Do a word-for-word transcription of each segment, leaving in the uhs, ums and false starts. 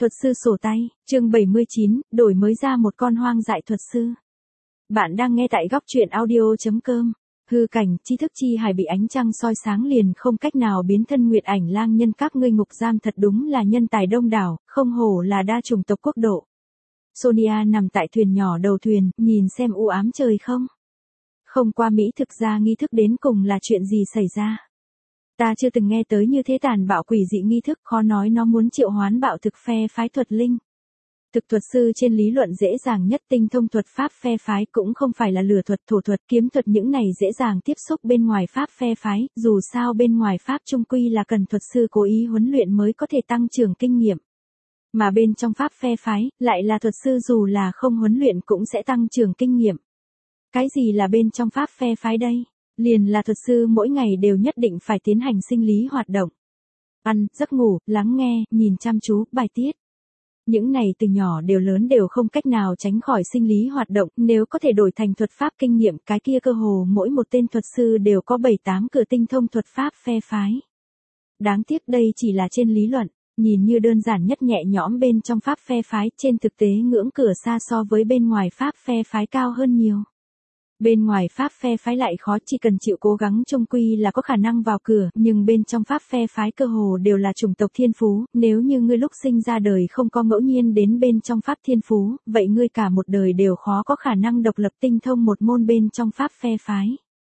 Thuật sư sổ tay, chương bảy mươi chín, đổi mới ra một con hoang dại thuật sư. Bạn đang nghe tại góc truyện audio.com. Hư cảnh, tri thức chi hải bị ánh trăng soi sáng liền không cách nào biến thân Nguyệt Ảnh Lang nhân các ngươi ngục giam thật đúng là nhân tài đông đảo, không hổ là đa chủng tộc quốc độ. Sonia nằm tại thuyền nhỏ đầu thuyền, nhìn xem u ám trời không. Không qua Mỹ thực ra nghi thức đến cùng là chuyện gì xảy ra. Ta chưa từng nghe tới như thế tàn bạo quỷ dị nghi thức, khó nói nó muốn triệu hoán bạo thực phe phái thuật linh. Thực thuật sư trên lý luận dễ dàng nhất, tinh thông thuật pháp phe phái cũng không phải là lửa thuật, thổ thuật, kiếm thuật, những này dễ dàng tiếp xúc bên ngoài pháp phe phái, dù sao bên ngoài pháp chung quy là cần thuật sư cố ý huấn luyện mới có thể tăng trưởng kinh nghiệm. Mà bên trong pháp phe phái, lại là thuật sư dù là không huấn luyện cũng sẽ tăng trưởng kinh nghiệm. Cái gì là bên trong pháp phe phái đây? Liền là thuật sư mỗi ngày đều nhất định phải tiến hành sinh lý hoạt động. Ăn, giấc ngủ, lắng nghe, nhìn chăm chú, bài tiết. Những này từ nhỏ đều lớn đều không cách nào tránh khỏi sinh lý hoạt động, nếu có thể đổi thành thuật pháp kinh nghiệm, cái kia cơ hồ mỗi một tên thuật sư đều có bảy tám cửa tinh thông thuật pháp phe phái. Đáng tiếc đây chỉ là trên lý luận, nhìn như đơn giản nhất nhẹ nhõm bên trong pháp phe phái, trên thực tế ngưỡng cửa xa so với bên ngoài pháp phe phái cao hơn nhiều. Bên ngoài pháp phe phái lại khó, chỉ cần chịu cố gắng chung quy là có khả năng vào cửa, nhưng bên trong pháp phe phái cơ hồ đều là chủng tộc thiên phú, nếu như ngươi lúc sinh ra đời không có ngẫu nhiên đến bên trong pháp thiên phú, vậy ngươi cả một đời đều khó có khả năng độc lập tinh thông một môn bên trong pháp phe phái.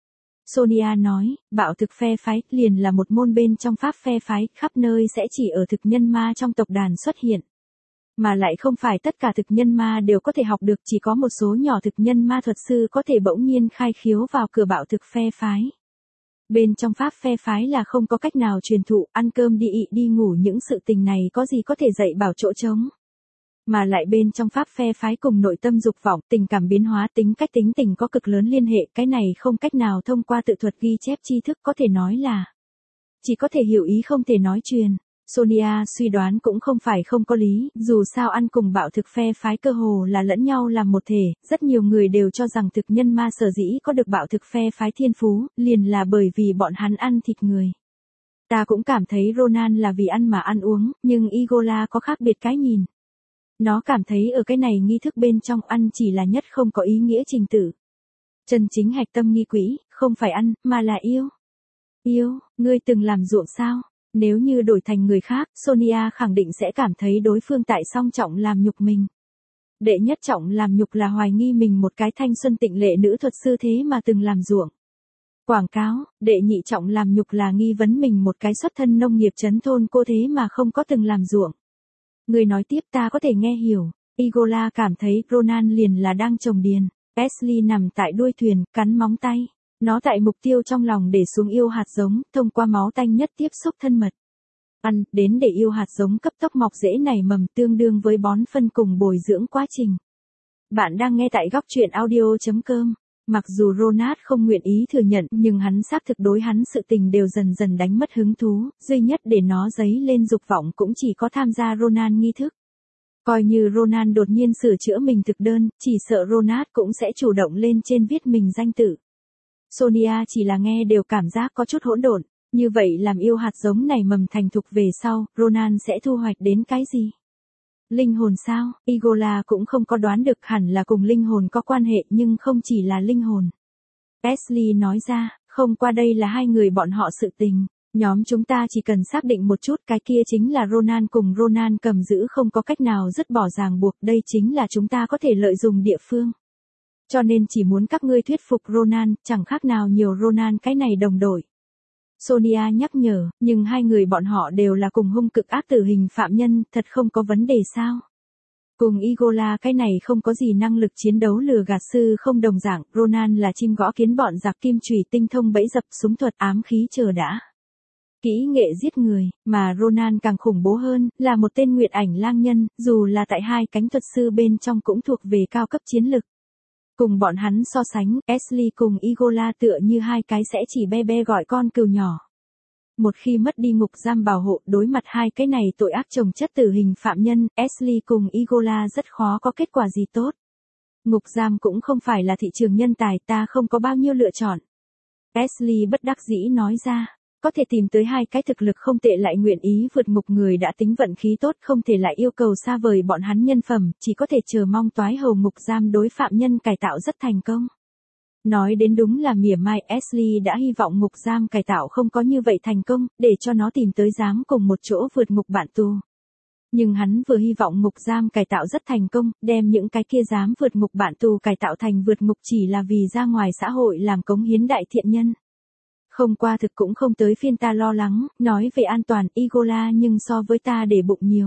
Sonia nói, bạo thực phe phái liền là một môn bên trong pháp phe phái, khắp nơi sẽ chỉ ở thực nhân ma trong tộc đàn xuất hiện. Mà lại không phải tất cả thực nhân ma đều có thể học được, chỉ có một số nhỏ thực nhân ma thuật sư có thể bỗng nhiên khai khiếu vào cửa bạo thực phe phái. Bên trong pháp phe phái là không có cách nào truyền thụ, ăn cơm đi ị đi ngủ những sự tình này có gì có thể dạy bảo chỗ trống. Mà lại bên trong pháp phe phái cùng nội tâm dục vọng, tình cảm biến hóa, tính cách tính tình có cực lớn liên hệ, cái này không cách nào thông qua tự thuật ghi chép tri thức, có thể nói là chỉ có thể hiểu ý không thể nói truyền. Sonia suy đoán cũng không phải không có lý, dù sao ăn cùng bạo thực phe phái cơ hồ là lẫn nhau làm một thể, rất nhiều người đều cho rằng thực nhân ma sở dĩ có được bạo thực phe phái thiên phú, liền là bởi vì bọn hắn ăn thịt người. Ta cũng cảm thấy Ronan là vì ăn mà ăn uống, nhưng Igola có khác biệt cái nhìn. Nó cảm thấy ở cái này nghi thức bên trong ăn chỉ là nhất không có ý nghĩa trình tự. Chân chính hạch tâm nghi quỹ, không phải ăn, mà là yêu. Yêu, ngươi từng làm ruộng sao? Nếu như đổi thành người khác, Sonia khẳng định sẽ cảm thấy đối phương tại song trọng làm nhục mình. Đệ nhất trọng làm nhục là hoài nghi mình một cái thanh xuân tịnh lệ nữ thuật sư thế mà từng làm ruộng. Quảng cáo, đệ nhị trọng làm nhục là nghi vấn mình một cái xuất thân nông nghiệp trấn thôn cô thế mà không có từng làm ruộng. Người nói tiếp ta có thể nghe hiểu, Igola cảm thấy Ronan liền là đang trồng điền. Ashley nằm tại đuôi thuyền, cắn móng tay. Nó tại mục tiêu trong lòng để xuống yêu hạt giống, thông qua máu tanh nhất tiếp xúc thân mật. Ăn, đến để yêu hạt giống cấp tốc mọc rễ nảy mầm tương đương với bón phân cùng bồi dưỡng quá trình. Bạn đang nghe tại góc truyện audio.com. Mặc dù Ronald không nguyện ý thừa nhận, nhưng hắn xác thực đối hắn sự tình đều dần dần đánh mất hứng thú, duy nhất để nó dấy lên dục vọng cũng chỉ có tham gia Ronan nghi thức. Coi như Ronan đột nhiên sửa chữa mình thực đơn, chỉ sợ Ronald cũng sẽ chủ động lên trên viết mình danh tự. Sonia chỉ là nghe đều cảm giác có chút hỗn độn, như vậy làm yêu hạt giống này mầm thành thục về sau, Ronan sẽ thu hoạch đến cái gì? Linh hồn sao? Igola cũng không có đoán được, hẳn là cùng linh hồn có quan hệ nhưng không chỉ là linh hồn. Ashley nói ra, không qua đây là hai người bọn họ sự tình. Nhóm chúng ta chỉ cần xác định một chút, cái kia chính là Ronan cùng Ronan cầm giữ không có cách nào dứt bỏ ràng buộc, đây chính là chúng ta có thể lợi dụng địa phương. Cho nên chỉ muốn các ngươi thuyết phục Ronan, chẳng khác nào nhiều Ronan cái này đồng đội. Sonia nhắc nhở, nhưng hai người bọn họ đều là cùng hung cực ác tử hình phạm nhân, thật không có vấn đề sao? Cùng Igola cái này không có gì năng lực chiến đấu lừa gạt sư không đồng dạng, Ronan là chim gõ kiến bọn giặc kim chùy tinh thông bẫy dập súng thuật ám khí chờ đã. Kỹ nghệ giết người, mà Ronan càng khủng bố hơn, là một tên Nguyệt Ảnh Lang nhân, dù là tại hai cánh thuật sư bên trong cũng thuộc về cao cấp chiến lực. Cùng bọn hắn so sánh, Ashley cùng Igola tựa như hai cái sẽ chỉ be be gọi con cừu nhỏ. Một khi mất đi ngục giam bảo hộ, đối mặt hai cái này tội ác chồng chất tử hình phạm nhân, Ashley cùng Igola rất khó có kết quả gì tốt. Ngục giam cũng không phải là thị trường nhân tài, ta không có bao nhiêu lựa chọn. Ashley bất đắc dĩ nói ra. có thể tìm tới hai cái thực lực không tệ lại nguyện ý vượt ngục người đã tính vận khí tốt, không thể lại yêu cầu xa vời bọn hắn nhân phẩm, chỉ có thể chờ mong toái hầu ngục giam đối phạm nhân cải tạo rất thành công. Nói đến đúng là mỉa mai, Ashley đã hy vọng ngục giam cải tạo không có như vậy thành công, để cho nó tìm tới dám cùng một chỗ vượt ngục bạn tù. Nhưng hắn vừa hy vọng ngục giam cải tạo rất thành công, đem những cái kia dám vượt ngục bạn tù cải tạo thành vượt ngục chỉ là vì ra ngoài xã hội làm cống hiến đại thiện nhân. Không qua thực cũng không tới phiên ta lo lắng, nói về an toàn Igola nhưng so với ta để bụng nhiều.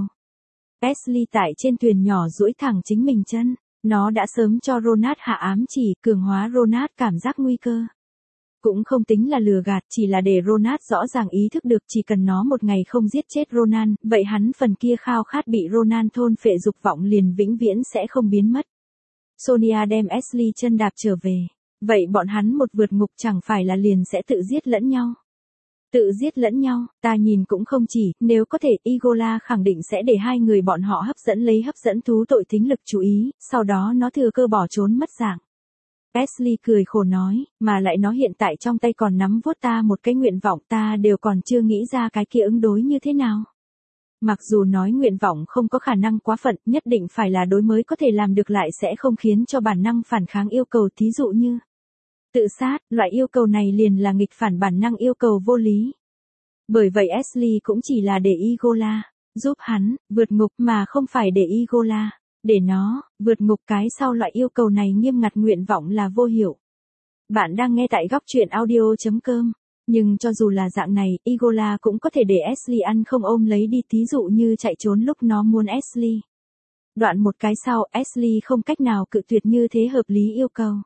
Ashley tại trên thuyền nhỏ duỗi thẳng chính mình chân, nó đã sớm cho Ronald hạ ám chỉ, cường hóa Ronald cảm giác nguy cơ. Cũng không tính là lừa gạt, chỉ là để Ronald rõ ràng ý thức được chỉ cần nó một ngày không giết chết Ronald, vậy hắn phần kia khao khát bị Ronald thôn phệ dục vọng liền vĩnh viễn sẽ không biến mất. Sonia đem Ashley chân đạp trở về. Vậy bọn hắn một vượt ngục chẳng phải là liền sẽ tự giết lẫn nhau. Tự giết lẫn nhau, ta nhìn cũng không chỉ, nếu có thể Igola khẳng định sẽ để hai người bọn họ hấp dẫn lấy hấp dẫn thú tội thính lực chú ý, sau đó nó thừa cơ bỏ trốn mất dạng. Ashley cười khổ nói, mà lại nó hiện tại trong tay còn nắm vuốt ta một cái nguyện vọng, ta đều còn chưa nghĩ ra cái kia ứng đối như thế nào. Mặc dù nói nguyện vọng không có khả năng quá phận, nhất định phải là đối mới có thể làm được lại sẽ không khiến cho bản năng phản kháng yêu cầu, thí dụ như tự sát, loại yêu cầu này liền là nghịch phản bản năng yêu cầu vô lý. Bởi vậy Ashley cũng chỉ là để Igola giúp hắn vượt ngục mà không phải để Igola để nó vượt ngục, cái sau loại yêu cầu này nghiêm ngặt nguyện vọng là vô hiệu. Bạn đang nghe tại góc truyện audio chấm com. Nhưng cho dù là dạng này, Igola cũng có thể để Ashley ăn không ôm lấy đi, thí dụ như chạy trốn lúc nó muốn Ashley. Đoạn một cái sau, Ashley không cách nào cự tuyệt như thế hợp lý yêu cầu.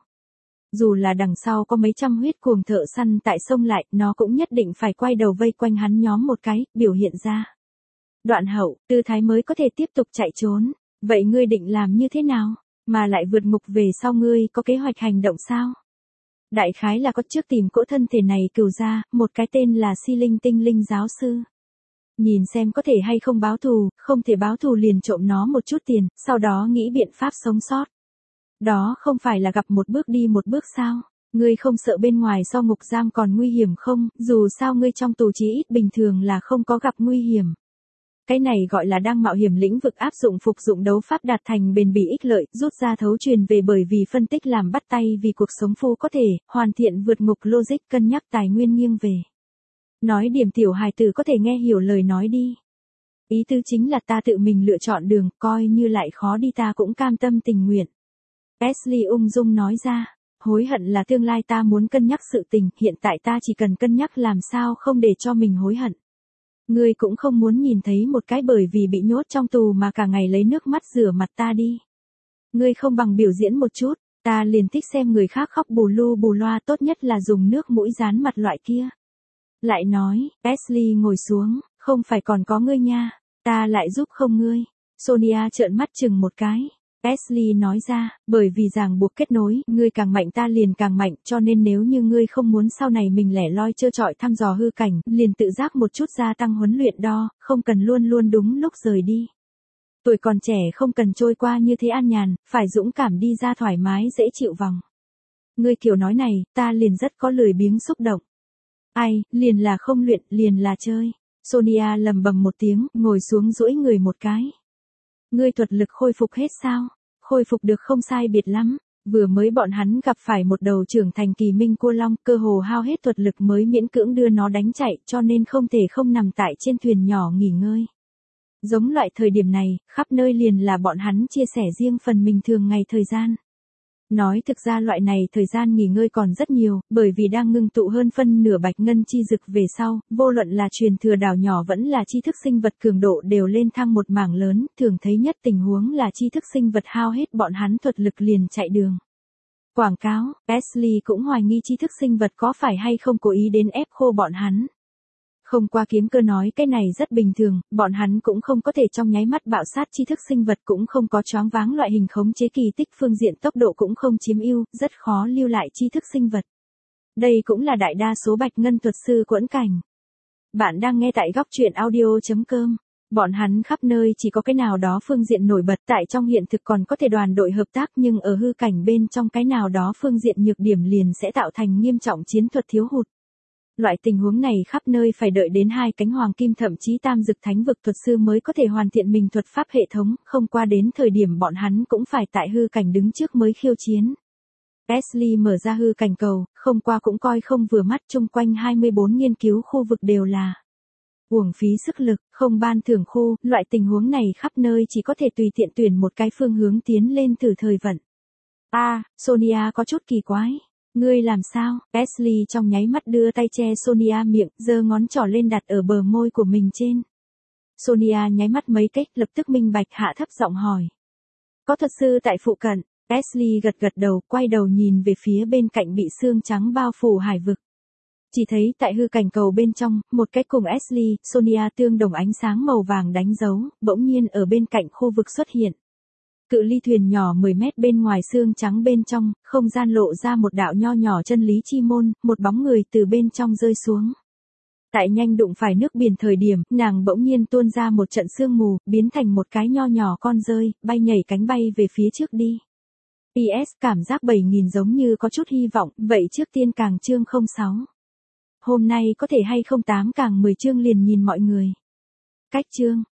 Dù là đằng sau có mấy trăm huyết cuồng thợ săn tại sông lại, nó cũng nhất định phải quay đầu vây quanh hắn nhóm một cái, biểu hiện ra đoạn hậu, tư thái mới có thể tiếp tục chạy trốn. Vậy ngươi định làm như thế nào? Mà lại vượt ngục về sau ngươi có kế hoạch hành động sao? Đại khái là có trước tìm cỗ thân thể này cừu ra, một cái tên là Si Linh tinh linh giáo sư. Nhìn xem có thể hay không báo thù, không thể báo thù liền trộm nó một chút tiền, sau đó nghĩ biện pháp sống sót. Đó không phải là gặp một bước đi một bước sao? Ngươi không sợ bên ngoài so ngục giam còn nguy hiểm không? Dù sao ngươi trong tù chí ít bình thường là không có gặp nguy hiểm. Cái này gọi là đang mạo hiểm lĩnh vực áp dụng phục dụng đấu pháp đạt thành bền bỉ ích lợi, rút ra thấu truyền về bởi vì phân tích làm bắt tay vì cuộc sống phu có thể, hoàn thiện vượt ngục logic cân nhắc tài nguyên nghiêng về. Nói điểm tiểu hài tử có thể nghe hiểu lời nói đi. Ý tứ chính là ta tự mình lựa chọn đường, coi như lại khó đi ta cũng cam tâm tình nguyện. Ashley ung dung nói ra, hối hận là tương lai ta muốn cân nhắc sự tình, hiện tại ta chỉ cần cân nhắc làm sao không để cho mình hối hận. Ngươi cũng không muốn nhìn thấy một cái bởi vì bị nhốt trong tù mà cả ngày lấy nước mắt rửa mặt ta đi. Ngươi không bằng biểu diễn một chút, ta liền thích xem người khác khóc bù lu bù loa, tốt nhất là dùng nước mũi dán mặt loại kia. Lại nói, Ashley ngồi xuống, không phải còn có ngươi nha, ta lại giúp không ngươi. Sonia trợn mắt chừng một cái. Ashley nói ra, bởi vì ràng buộc kết nối, ngươi càng mạnh ta liền càng mạnh, cho nên nếu như ngươi không muốn sau này mình lẻ loi trơ trọi thăm dò hư cảnh, liền tự giác một chút gia tăng huấn luyện đo, không cần luôn luôn đúng lúc rời đi. Tuổi còn trẻ không cần trôi qua như thế an nhàn, phải dũng cảm đi ra thoải mái dễ chịu vòng. Ngươi kiểu nói này, ta liền rất có lười biếng xúc động. Ai, liền là không luyện, liền là chơi. Sonia lầm bầm một tiếng, ngồi xuống duỗi người một cái. Ngươi thuật lực khôi phục hết sao? Khôi phục được không sai biệt lắm. Vừa mới bọn hắn gặp phải một đầu trưởng thành kỳ minh cua long, cơ hồ hao hết thuật lực mới miễn cưỡng đưa nó đánh chạy, cho nên không thể không nằm tại trên thuyền nhỏ nghỉ ngơi. Giống loại thời điểm này, khắp nơi liền là bọn hắn chia sẻ riêng phần mình thường ngày thời gian. Nói thực ra loại này thời gian nghỉ ngơi còn rất nhiều, bởi vì đang ngưng tụ hơn phân nửa bạch ngân chi dực về sau, vô luận là truyền thừa đảo nhỏ vẫn là tri thức sinh vật cường độ đều lên thăng một mảng lớn, thường thấy nhất tình huống là tri thức sinh vật hao hết bọn hắn thuật lực liền chạy đường. Quảng cáo, Ashley cũng hoài nghi tri thức sinh vật có phải hay không cố ý đến ép khô bọn hắn. Không qua kiếm cơ nói cái này rất bình thường, bọn hắn cũng không có thể trong nháy mắt bạo sát tri thức sinh vật, cũng không có choáng váng loại hình khống chế kỳ tích, phương diện tốc độ cũng không chiếm ưu, rất khó lưu lại tri thức sinh vật. Đây cũng là đại đa số bạch ngân thuật sư quẫn cảnh. Bạn đang nghe tại góc truyện audio chấm com. Bọn hắn khắp nơi chỉ có cái nào đó phương diện nổi bật, tại trong hiện thực còn có thể đoàn đội hợp tác, nhưng ở hư cảnh bên trong cái nào đó phương diện nhược điểm liền sẽ tạo thành nghiêm trọng chiến thuật thiếu hụt. Loại tình huống này khắp nơi phải đợi đến hai cánh hoàng kim thậm chí tam dực thánh vực thuật sư mới có thể hoàn thiện mình thuật pháp hệ thống, không qua đến thời điểm bọn hắn cũng phải tại hư cảnh đứng trước mới khiêu chiến. Ashley mở ra hư cảnh cầu, không qua cũng coi không vừa mắt, chung quanh hai mươi bốn nghiên cứu khu vực đều là uổng phí sức lực, không ban thưởng khu, loại tình huống này khắp nơi chỉ có thể tùy tiện tuyển một cái phương hướng tiến lên thử thời vận. A, à, Sonia có chút kỳ quái. Ngươi làm sao? Ashley trong nháy mắt đưa tay che Sonia miệng, giơ ngón trỏ lên đặt ở bờ môi của mình trên. Sonia nháy mắt mấy cách, lập tức minh bạch, hạ thấp giọng hỏi. Có thuật sư tại phụ cận. Ashley gật gật đầu, quay đầu nhìn về phía bên cạnh bị sương trắng bao phủ hải vực. Chỉ thấy tại hư cảnh cầu bên trong, một cái cùng Ashley, Sonia tương đồng ánh sáng màu vàng đánh dấu, bỗng nhiên ở bên cạnh khu vực xuất hiện. Cự ly thuyền nhỏ mười mét bên ngoài sương trắng bên trong, không gian lộ ra một đạo nho nhỏ chân lý chi môn, một bóng người từ bên trong rơi xuống. Tại nhanh đụng phải nước biển thời điểm, nàng bỗng nhiên tuôn ra một trận sương mù, biến thành một cái nho nhỏ con rơi, bay nhảy cánh bay về phía trước đi. pê ét cảm giác bảy nghìn giống như có chút hy vọng, vậy trước tiên càng chương không sáu. Hôm nay có thể hay không tám càng mười chương liền nhìn mọi người. Cách chương.